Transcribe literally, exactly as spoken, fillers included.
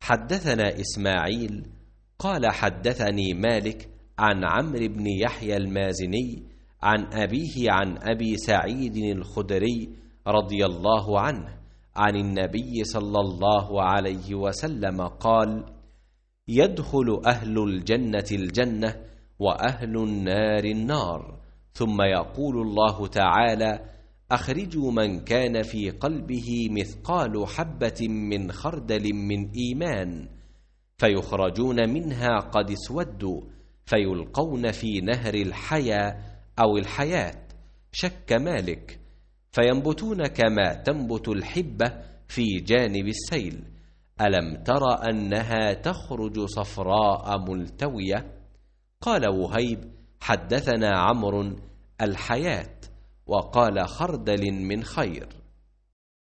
حدثنا إسماعيل قال حدثني مالك عن عمرو بن يحيى المازني عن أبيه عن أبي سعيد الخدري رضي الله عنه عن النبي صلى الله عليه وسلم قال: يدخل أهل الجنة الجنة وأهل النار النار، ثم يقول الله تعالى: أخرجوا من كان في قلبه مثقال حبة من خردل من إيمان، فيخرجون منها قد اسودوا، فيلقون في نهر الحياة أو الحياة، شك مالك، فينبتون كما تنبت الحبة في جانب السيل. ألم تر أنها تخرج صفراء ملتوية؟ قال وهيب: حدثنا عمرو الحياة، وقال خردل من خير.